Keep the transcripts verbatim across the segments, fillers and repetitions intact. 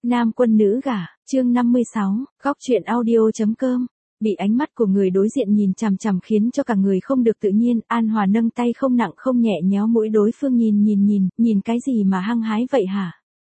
Nam quân nữ gả, chương năm mươi sáu, góc truyện audio.com. Bị ánh mắt của người đối diện nhìn chằm chằm khiến cho cả người không được tự nhiên, An Hòa nâng tay không nặng không nhẹ nhéo mũi đối phương nhìn nhìn nhìn, nhìn cái gì mà hăng hái vậy hả?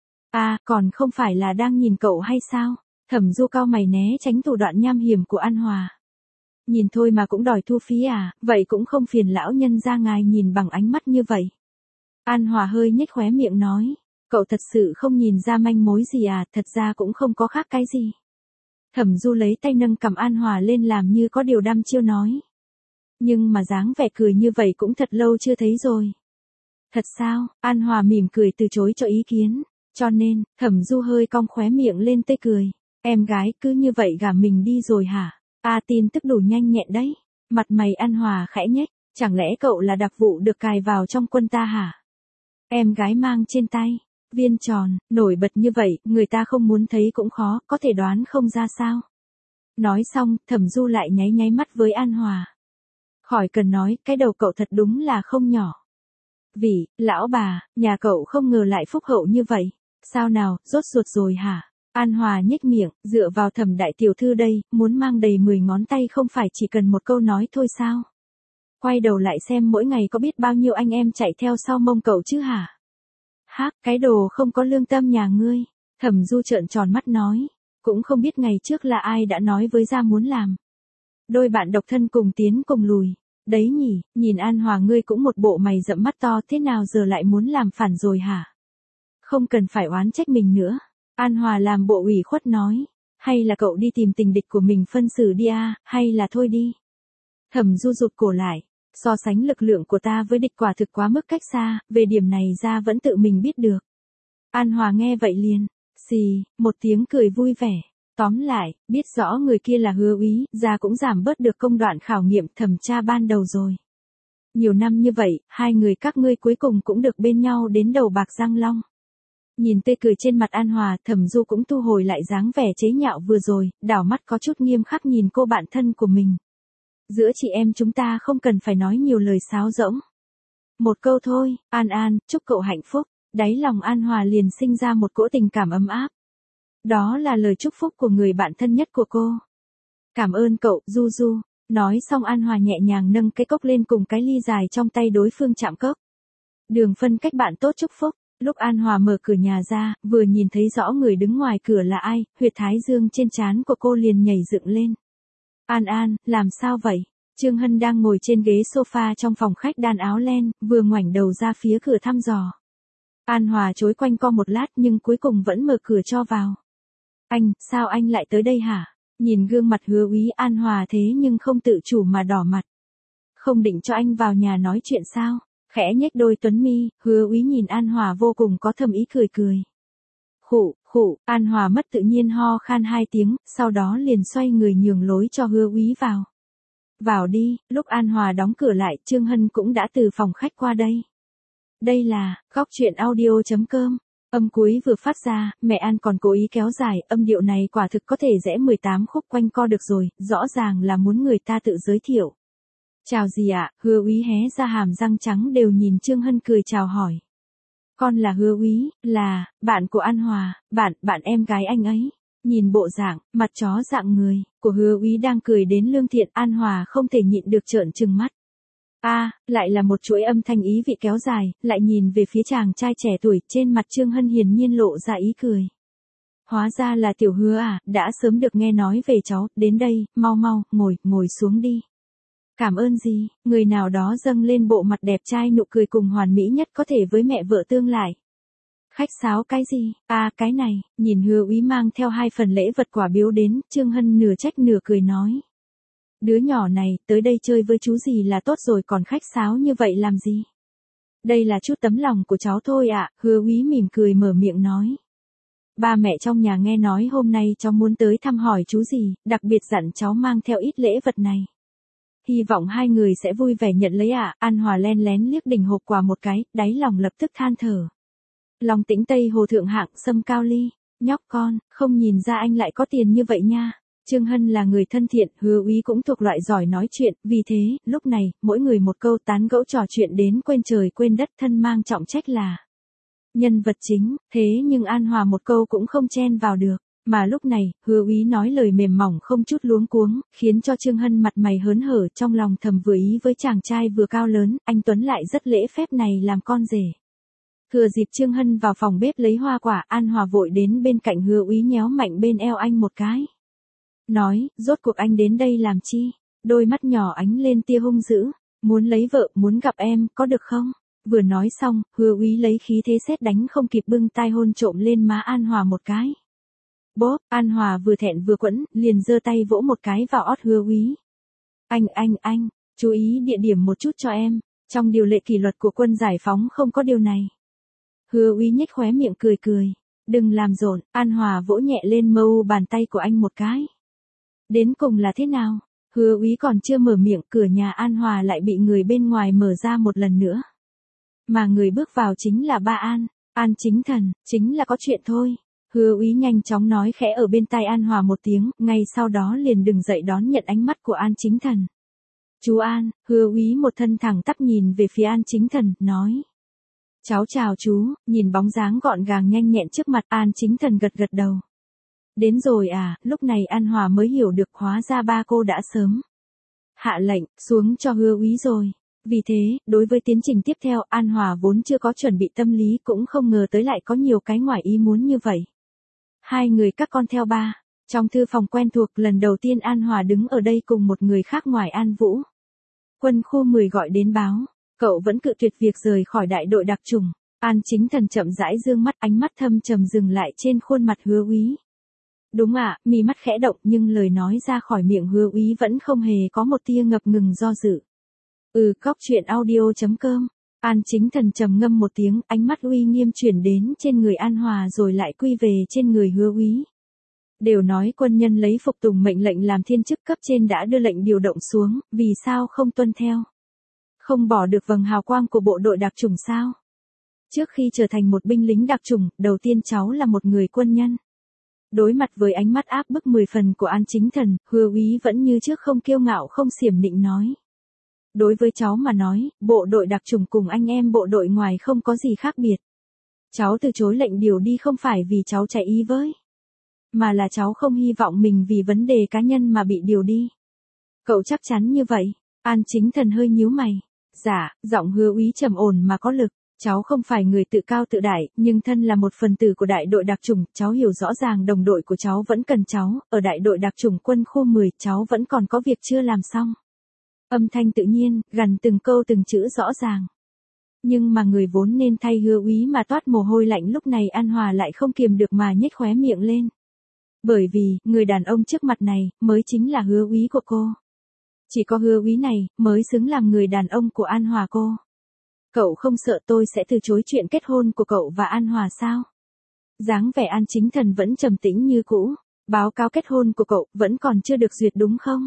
À, còn không phải là đang nhìn cậu hay sao? Thẩm Du cau mày né tránh thủ đoạn nham hiểm của An Hòa. Nhìn thôi mà cũng đòi thu phí à, vậy cũng không phiền lão nhân ra ngài nhìn bằng ánh mắt như vậy. An Hòa hơi nhếch khóe miệng nói. Cậu thật sự không nhìn ra manh mối gì à, thật ra cũng không có khác cái gì. Thẩm Du lấy tay nâng cầm An Hòa lên làm như có điều đăm chiêu nói. Nhưng mà dáng vẻ cười như vậy cũng thật lâu chưa thấy rồi. Thật sao? An Hòa mỉm cười từ chối cho ý kiến. Cho nên, Thẩm Du hơi cong khóe miệng lên tươi cười. Em gái cứ như vậy gả mình đi rồi hả? À, tin tức đủ nhanh nhẹn đấy. Mặt mày An Hòa khẽ nhếch. Chẳng lẽ cậu là đặc vụ được cài vào trong quân ta hả? Em gái mang trên tay. Viên tròn, nổi bật như vậy, người ta không muốn thấy cũng khó, có thể đoán không ra sao. Nói xong, Thẩm Du lại nháy nháy mắt với An Hòa. Khỏi cần nói, cái đầu cậu thật đúng là không nhỏ. Vì, lão bà, nhà cậu không ngờ lại phúc hậu như vậy. Sao nào, rốt ruột rồi hả? An Hòa nhếch miệng, dựa vào Thẩm đại tiểu thư đây, muốn mang đầy mười ngón tay không phải chỉ cần một câu nói thôi sao? Quay đầu lại xem mỗi ngày có biết bao nhiêu anh em chạy theo sau mông cậu chứ hả? Hác, cái đồ không có lương tâm nhà ngươi. Thẩm Du trợn tròn mắt nói. Cũng không biết ngày trước là ai đã nói với gia muốn làm. Đôi bạn độc thân cùng tiến cùng lùi. Đấy nhỉ, nhìn An Hòa ngươi cũng một bộ mày rậm mắt to, thế nào giờ lại muốn làm phản rồi hả? Không cần phải oán trách mình nữa. An Hòa làm bộ ủy khuất nói. Hay là cậu đi tìm tình địch của mình phân xử đi à, hay là thôi đi. Thẩm Du rụt cổ lại. So sánh lực lượng của ta với địch quả thực quá mức cách xa, về điểm này ra vẫn tự mình biết được. An Hòa nghe vậy liền, xì, một tiếng cười vui vẻ. Tóm lại, biết rõ người kia là Hứa Úy, ra cũng giảm bớt được công đoạn khảo nghiệm thẩm tra ban đầu rồi. Nhiều năm như vậy, hai người các ngươi cuối cùng cũng được bên nhau đến đầu bạc răng long. Nhìn tươi cười trên mặt An Hòa, Thẩm Du cũng thu hồi lại dáng vẻ chế nhạo vừa rồi, đảo mắt có chút nghiêm khắc nhìn cô bạn thân của mình. Giữa chị em chúng ta không cần phải nói nhiều lời sáo rỗng. Một câu thôi, An An, chúc cậu hạnh phúc. Đáy lòng An Hòa liền sinh ra một cỗ tình cảm ấm áp. Đó là lời chúc phúc của người bạn thân nhất của cô. Cảm ơn cậu, Du Du. Nói xong An Hòa nhẹ nhàng nâng cái cốc lên cùng cái ly dài trong tay đối phương chạm cốc. Đường phân cách bạn tốt chúc phúc. Lúc An Hòa mở cửa nhà ra, vừa nhìn thấy rõ người đứng ngoài cửa là ai, huyệt thái dương trên trán của cô liền nhảy dựng lên. An An, làm sao vậy? Trương Hân đang ngồi trên ghế sofa trong phòng khách đan áo len, vừa ngoảnh đầu ra phía cửa thăm dò. An Hòa chối quanh co một lát nhưng cuối cùng vẫn mở cửa cho vào. Anh, sao anh lại tới đây hả? Nhìn gương mặt Hứa Úy An Hòa thế nhưng không tự chủ mà đỏ mặt. Không định cho anh vào nhà nói chuyện sao? Khẽ nhếch đôi tuấn mi, Hứa Úy nhìn An Hòa vô cùng có thâm ý cười cười. Khụ, khụ, An Hòa mất tự nhiên ho khan hai tiếng, sau đó liền xoay người nhường lối cho Hứa Úy vào. Vào đi, lúc An Hòa đóng cửa lại, Trương Hân cũng đã từ phòng khách qua đây. Đây là, góc truyện audio.com. Âm cuối vừa phát ra, mẹ An còn cố ý kéo dài, âm điệu này quả thực có thể rẽ mười tám khúc quanh co được rồi, rõ ràng là muốn người ta tự giới thiệu. Chào gì ạ, Hứa Úy hé ra hàm răng trắng đều nhìn Trương Hân cười chào hỏi. Con là Hứa Úy, là, bạn của An Hòa, bạn, bạn em gái anh ấy. Nhìn bộ dạng, mặt chó dạng người, của Hứa Úy đang cười đến lương thiện An Hòa không thể nhịn được trợn trừng mắt. A, à, lại là một chuỗi âm thanh ý vị kéo dài, lại nhìn về phía chàng trai trẻ tuổi, trên mặt Trương Hân hiển nhiên lộ ra ý cười. Hóa ra là tiểu Hứa à, đã sớm được nghe nói về cháu, đến đây, mau mau, ngồi, ngồi xuống đi. Cảm ơn gì, người nào đó dâng lên bộ mặt đẹp trai nụ cười cùng hoàn mỹ nhất có thể với mẹ vợ tương lai. Khách sáo cái gì, à cái này, nhìn Hứa Úy mang theo hai phần lễ vật quà biếu đến, Trương Hân nửa trách nửa cười nói. Đứa nhỏ này, tới đây chơi với chú gì là tốt rồi còn khách sáo như vậy làm gì? Đây là chút tấm lòng của cháu thôi ạ, à, Hứa Úy mỉm cười mở miệng nói. Ba mẹ trong nhà nghe nói hôm nay cháu muốn tới thăm hỏi chú gì, đặc biệt dặn cháu mang theo ít lễ vật này. Hy vọng hai người sẽ vui vẻ nhận lấy ạ, à. An Hòa len lén liếc đỉnh hộp quà một cái, đáy lòng lập tức than thở. Long Tĩnh Tây Hồ thượng hạng, sâm cao ly, nhóc con, không nhìn ra anh lại có tiền như vậy nha. Trương Hân là người thân thiện, Hứa Úy cũng thuộc loại giỏi nói chuyện, vì thế, lúc này, mỗi người một câu tán gẫu trò chuyện đến quên trời quên đất thân mang trọng trách là. nhân vật chính, thế nhưng An Hòa một câu cũng không chen vào được. Mà lúc này, Hứa Úy nói lời mềm mỏng không chút luống cuống, khiến cho Trương Hân mặt mày hớn hở, trong lòng thầm vừa ý với chàng trai vừa cao lớn, anh Tuấn lại rất lễ phép này làm con rể. Thừa dịp Trương Hân vào phòng bếp lấy hoa quả, An Hòa vội đến bên cạnh Hứa Úy nhéo mạnh bên eo anh một cái. Nói, rốt cuộc anh đến đây làm chi? Đôi mắt nhỏ ánh lên tia hung dữ, muốn lấy vợ, muốn gặp em, có được không? Vừa nói xong, Hứa Úy lấy khí thế sét đánh không kịp bưng tai hôn trộm lên má An Hòa một cái. Bốp, An Hòa vừa thẹn vừa quẫn, liền giơ tay vỗ một cái vào ót Hứa Úy. Anh anh anh, chú ý địa điểm một chút cho em, trong điều lệ kỷ luật của quân giải phóng không có điều này. Hứa Úy nhếch khóe miệng cười cười, đừng làm rộn, An Hòa vỗ nhẹ lên mâu bàn tay của anh một cái. Đến cùng là thế nào? Hứa Úy còn chưa mở miệng, cửa nhà An Hòa lại bị người bên ngoài mở ra một lần nữa. Mà người bước vào chính là ba An, An Chính Thần, chính là có chuyện thôi. Hứa Úy nhanh chóng nói khẽ ở bên tai An Hòa một tiếng, ngay sau đó liền đứng dậy đón nhận ánh mắt của An Chính Thần. Chú An, Hứa Úy một thân thẳng tắp nhìn về phía An Chính Thần, nói. Cháu chào chú, nhìn bóng dáng gọn gàng nhanh nhẹn trước mặt, An Chính Thần gật gật đầu. Đến rồi à, lúc này An Hòa mới hiểu được hóa ra ba cô đã sớm hạ lệnh, xuống cho Hứa Úy rồi. Vì thế, đối với tiến trình tiếp theo, An Hòa vốn chưa có chuẩn bị tâm lý cũng không ngờ tới lại có nhiều cái ngoài ý muốn như vậy. Hai người các con theo ba, trong thư phòng quen thuộc lần đầu tiên An Hòa đứng ở đây cùng một người khác ngoài An Vũ. Quân khu mười gọi đến báo, cậu vẫn cự tuyệt việc rời khỏi đại đội đặc chủng. An Chính Thần chậm rãi dương mắt, ánh mắt thâm trầm dừng lại trên khuôn mặt Hứa Úy. Đúng ạ, à, mí mắt khẽ động nhưng lời nói ra khỏi miệng Hứa Úy vẫn không hề có một tia ngập ngừng do dự. Ừ, cóc truyện audio chấm com. An Chính Thần trầm ngâm một tiếng, ánh mắt uy nghiêm chuyển đến trên người An Hòa rồi lại quy về trên người Hứa Úy. Đều nói quân nhân lấy phục tùng mệnh lệnh làm thiên chức, cấp trên đã đưa lệnh điều động xuống, vì sao không tuân theo? Không bỏ được vầng hào quang của bộ đội đặc chủng sao? Trước khi trở thành một binh lính đặc chủng, đầu tiên cháu là một người quân nhân. Đối mặt với ánh mắt áp bức mười phần của An Chính Thần, Hứa Úy vẫn như trước không kiêu ngạo không xiểm nịnh nói. Đối với cháu mà nói, bộ đội đặc chủng cùng anh em bộ đội ngoài không có gì khác biệt. Cháu từ chối lệnh điều đi không phải vì cháu chạy ý với, mà là cháu không hy vọng mình vì vấn đề cá nhân mà bị điều đi. Cậu chắc chắn như vậy? An Chính Thần hơi nhíu mày. Dạ, giọng Hứa Úy trầm ổn mà có lực. Cháu không phải người tự cao tự đại, nhưng thân là một phần tử của đại đội đặc chủng, cháu hiểu rõ ràng đồng đội của cháu vẫn cần cháu, ở đại đội đặc chủng quân khu mười, cháu vẫn còn có việc chưa làm xong. Âm thanh tự nhiên, gần từng câu từng chữ rõ ràng. Nhưng mà người vốn nên thay Hứa Úy mà toát mồ hôi lạnh lúc này An Hòa lại không kiềm được mà nhếch khóe miệng lên. Bởi vì, người đàn ông trước mặt này, mới chính là Hứa Úy của cô. Chỉ có Hứa Úy này, mới xứng làm người đàn ông của An Hòa cô. Cậu không sợ tôi sẽ từ chối chuyện kết hôn của cậu và An Hòa sao? Dáng vẻ An Chính Thần vẫn trầm tĩnh như cũ. Báo cáo kết hôn của cậu vẫn còn chưa được duyệt đúng không?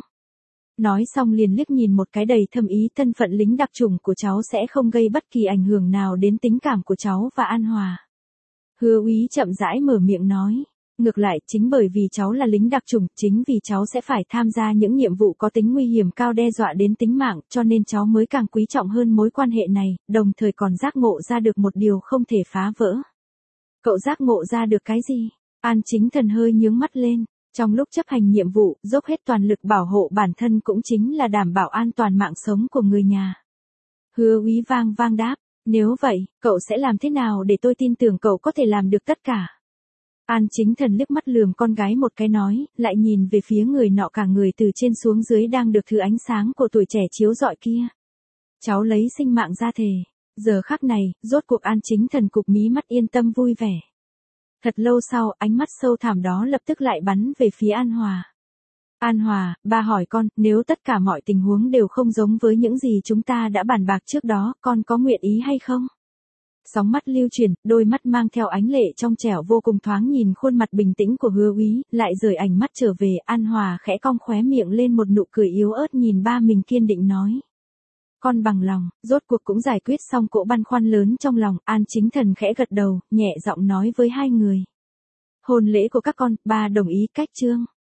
Nói xong liền liếc nhìn một cái đầy thâm ý, thân phận lính đặc chủng của cháu sẽ không gây bất kỳ ảnh hưởng nào đến tình cảm của cháu và An Hòa. Hứa Úy chậm rãi mở miệng nói. Ngược lại, chính bởi vì cháu là lính đặc chủng, chính vì cháu sẽ phải tham gia những nhiệm vụ có tính nguy hiểm cao đe dọa đến tính mạng, cho nên cháu mới càng quý trọng hơn mối quan hệ này, đồng thời còn giác ngộ ra được một điều không thể phá vỡ. Cậu giác ngộ ra được cái gì? An Chính Thần hơi nhướng mắt lên. Trong lúc chấp hành nhiệm vụ, dốc hết toàn lực bảo hộ bản thân cũng chính là đảm bảo an toàn mạng sống của người nhà. Hứa Úy vang vang đáp. Nếu vậy, cậu sẽ làm thế nào để tôi tin tưởng cậu có thể làm được tất cả? An Chính Thần liếc mắt lườm con gái một cái nói, lại nhìn về phía người nọ, cả người từ trên xuống dưới đang được thứ ánh sáng của tuổi trẻ chiếu rọi kia. Cháu lấy sinh mạng ra thề. Giờ khắc này, rốt cuộc An Chính Thần cụp mí mắt yên tâm vui vẻ. Thật lâu sau, ánh mắt sâu thẳm đó lập tức lại bắn về phía An Hòa. An Hòa, ba hỏi con, nếu tất cả mọi tình huống đều không giống với những gì chúng ta đã bàn bạc trước đó, con có nguyện ý hay không? Sóng mắt lưu chuyển, đôi mắt mang theo ánh lệ trong trẻo vô cùng thoáng nhìn khuôn mặt bình tĩnh của Hứa Úy, lại rời ánh mắt trở về, An Hòa khẽ cong khóe miệng lên một nụ cười yếu ớt nhìn ba mình kiên định nói. Con bằng lòng, rốt cuộc cũng giải quyết xong cỗ băn khoăn lớn trong lòng, An Chính Thần khẽ gật đầu, nhẹ giọng nói với hai người. Hôn lễ của các con, ba đồng ý cách trương.